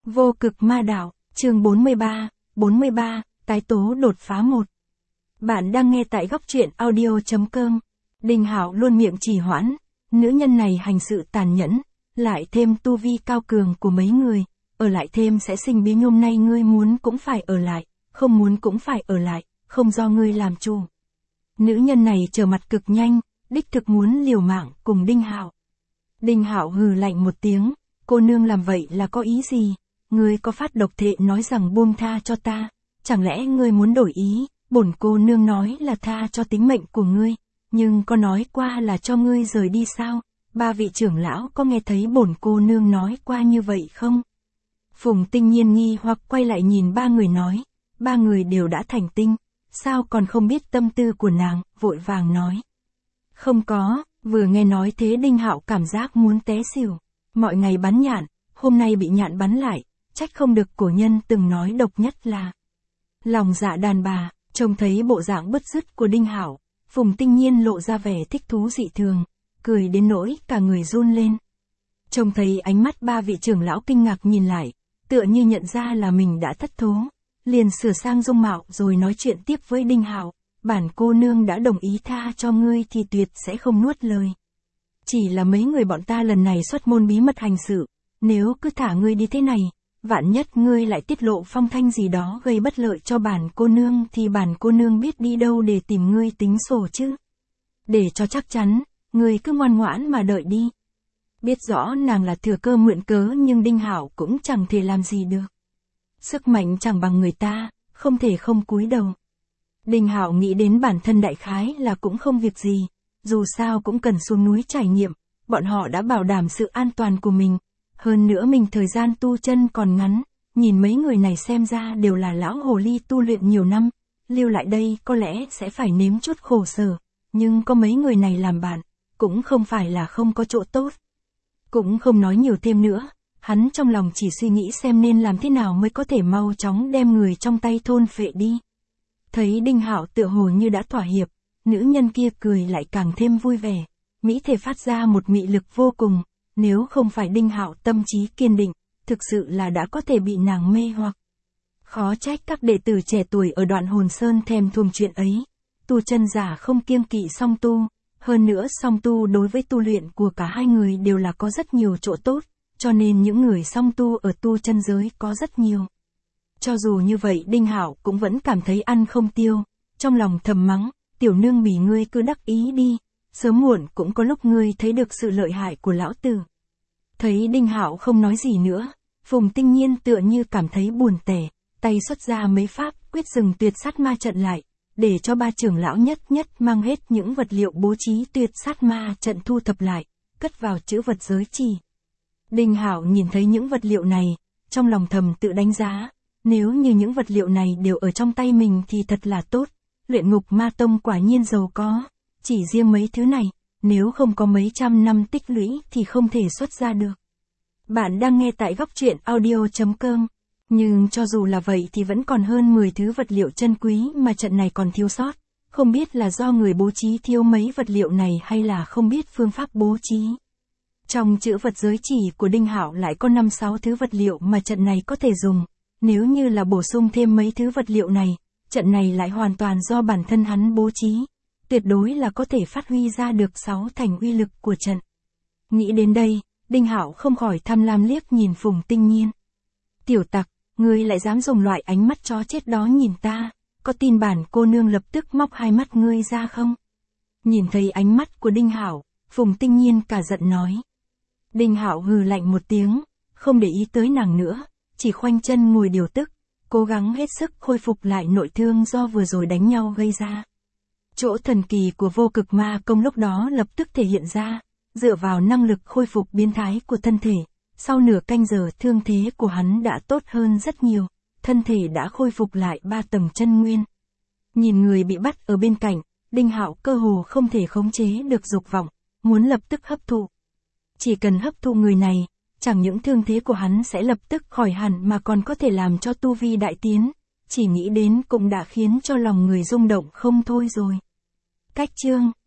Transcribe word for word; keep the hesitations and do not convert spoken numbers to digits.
Vô cực ma đạo, chương bốn mươi ba, bốn mươi ba, tái tố đột phá một. Bạn đang nghe tại góc truyện audio.com. Đinh Hạo luôn miệng trì hoãn, nữ nhân này hành sự tàn nhẫn, lại thêm tu vi cao cường của mấy người, ở lại thêm sẽ sinh biến, hôm nay ngươi muốn cũng phải ở lại, không muốn cũng phải ở lại, không do ngươi làm chủ. Nữ nhân này trở mặt cực nhanh, đích thực muốn liều mạng cùng Đinh Hạo. Đinh Hạo hừ lạnh một tiếng, cô nương làm vậy là có ý gì? Ngươi có phát độc thệ nói rằng buông tha cho ta, chẳng lẽ ngươi muốn đổi ý? Bổn cô nương nói là tha cho tính mệnh của ngươi, nhưng có nói qua là cho ngươi rời đi sao? Ba vị trưởng lão có nghe thấy bổn cô nương nói qua như vậy không? Phùng Tinh Nhiên nghi hoặc quay lại nhìn ba người nói, ba người đều đã thành tinh, sao còn không biết tâm tư của nàng, vội vàng nói. Không có, vừa nghe nói thế Đinh Hạo cảm giác muốn té xỉu, mọi ngày bắn nhạn, hôm nay bị nhạn bắn lại, trách không được cổ nhân từng nói độc nhất là lòng dạ đàn bà. Trông thấy bộ dạng bứt rứt của Đinh Hạo, Phùng Tinh Nhiên lộ ra vẻ thích thú dị thường, cười đến nỗi cả người run lên. Trông thấy ánh mắt ba vị trưởng lão kinh ngạc nhìn lại, tựa như nhận ra là mình đã thất thố, liền sửa sang dung mạo rồi nói chuyện tiếp với Đinh Hạo, bản cô nương đã đồng ý tha cho ngươi thì tuyệt sẽ không nuốt lời. Chỉ là mấy người bọn ta lần này xuất môn bí mật hành sự, nếu cứ thả ngươi đi thế này, vạn nhất ngươi lại tiết lộ phong thanh gì đó gây bất lợi cho bản cô nương thì bản cô nương biết đi đâu để tìm ngươi tính sổ chứ. Để cho chắc chắn, ngươi cứ ngoan ngoãn mà đợi đi. Biết rõ nàng là thừa cơ mượn cớ nhưng Đinh Hạo cũng chẳng thể làm gì được. Sức mạnh chẳng bằng người ta, không thể không cúi đầu. Đinh Hạo nghĩ đến bản thân đại khái là cũng không việc gì, dù sao cũng cần xuống núi trải nghiệm, bọn họ đã bảo đảm sự an toàn của mình. Hơn nữa mình thời gian tu chân còn ngắn, nhìn mấy người này xem ra đều là lão hồ ly tu luyện nhiều năm, lưu lại đây có lẽ sẽ phải nếm chút khổ sở, nhưng có mấy người này làm bạn, cũng không phải là không có chỗ tốt. Cũng không nói nhiều thêm nữa, hắn trong lòng chỉ suy nghĩ xem nên làm thế nào mới có thể mau chóng đem người trong tay thôn phệ đi. Thấy Đinh Hạo tựa hồ như đã thỏa hiệp, nữ nhân kia cười lại càng thêm vui vẻ, mỹ thể phát ra một mị lực vô cùng. Nếu không phải Đinh Hạo tâm trí kiên định, thực sự là đã có thể bị nàng mê hoặc. Khó trách các đệ tử trẻ tuổi ở Đoạn Hồn Sơn thèm thuồng chuyện ấy. Tu chân giả không kiêng kỵ song tu, hơn nữa song tu đối với tu luyện của cả hai người đều là có rất nhiều chỗ tốt, cho nên những người song tu ở tu chân giới có rất nhiều. Cho dù như vậy Đinh Hạo cũng vẫn cảm thấy ăn không tiêu, trong lòng thầm mắng, tiểu nương bỉ ngươi cứ đắc ý đi. Sớm muộn cũng có lúc ngươi thấy được sự lợi hại của lão tử. Thấy Đinh Hạo không nói gì nữa, Phùng Tinh Nhiên tựa như cảm thấy buồn tẻ, tay xuất ra mấy pháp quyết dừng tuyệt sát ma trận lại, để cho ba trưởng lão nhất nhất mang hết những vật liệu bố trí tuyệt sát ma trận thu thập lại, cất vào chữ vật giới chỉ. Đinh Hạo nhìn thấy những vật liệu này, trong lòng thầm tự đánh giá, nếu như những vật liệu này đều ở trong tay mình thì thật là tốt, Luyện Ngục Ma Tông quả nhiên giàu có. Chỉ riêng mấy thứ này, nếu không có mấy trăm năm tích lũy thì không thể xuất ra được. Bạn đang nghe tại góc truyện audio.com. Nhưng cho dù là vậy thì vẫn còn hơn mười thứ vật liệu chân quý mà trận này còn thiếu sót. Không biết là do người bố trí thiếu mấy vật liệu này hay là không biết phương pháp bố trí. Trong chữ vật giới chỉ của Đinh Hạo lại có năm sáu thứ vật liệu mà trận này có thể dùng. Nếu như là bổ sung thêm mấy thứ vật liệu này, trận này lại hoàn toàn do bản thân hắn bố trí. Tuyệt đối là có thể phát huy ra được sáu thành uy lực của trận. Nghĩ đến đây, Đinh Hạo không khỏi tham lam liếc nhìn Phùng Tinh Nhiên. Tiểu tặc, ngươi lại dám dùng loại ánh mắt chó chết đó nhìn ta, có tin bản cô nương lập tức móc hai mắt ngươi ra không? Nhìn thấy ánh mắt của Đinh Hạo, Phùng Tinh Nhiên cả giận nói. Đinh Hạo hừ lạnh một tiếng, không để ý tới nàng nữa, chỉ khoanh chân ngồi điều tức, cố gắng hết sức khôi phục lại nội thương do vừa rồi đánh nhau gây ra. Chỗ thần kỳ của vô cực ma công lúc đó lập tức thể hiện ra, dựa vào năng lực khôi phục biến thái của thân thể, sau nửa canh giờ thương thế của hắn đã tốt hơn rất nhiều, thân thể đã khôi phục lại ba tầng chân nguyên. Nhìn người bị bắt ở bên cạnh, Đinh Hạo cơ hồ không thể khống chế được dục vọng, muốn lập tức hấp thụ. Chỉ cần hấp thụ người này, chẳng những thương thế của hắn sẽ lập tức khỏi hẳn mà còn có thể làm cho tu vi đại tiến, chỉ nghĩ đến cũng đã khiến cho lòng người rung động không thôi rồi. Cách chương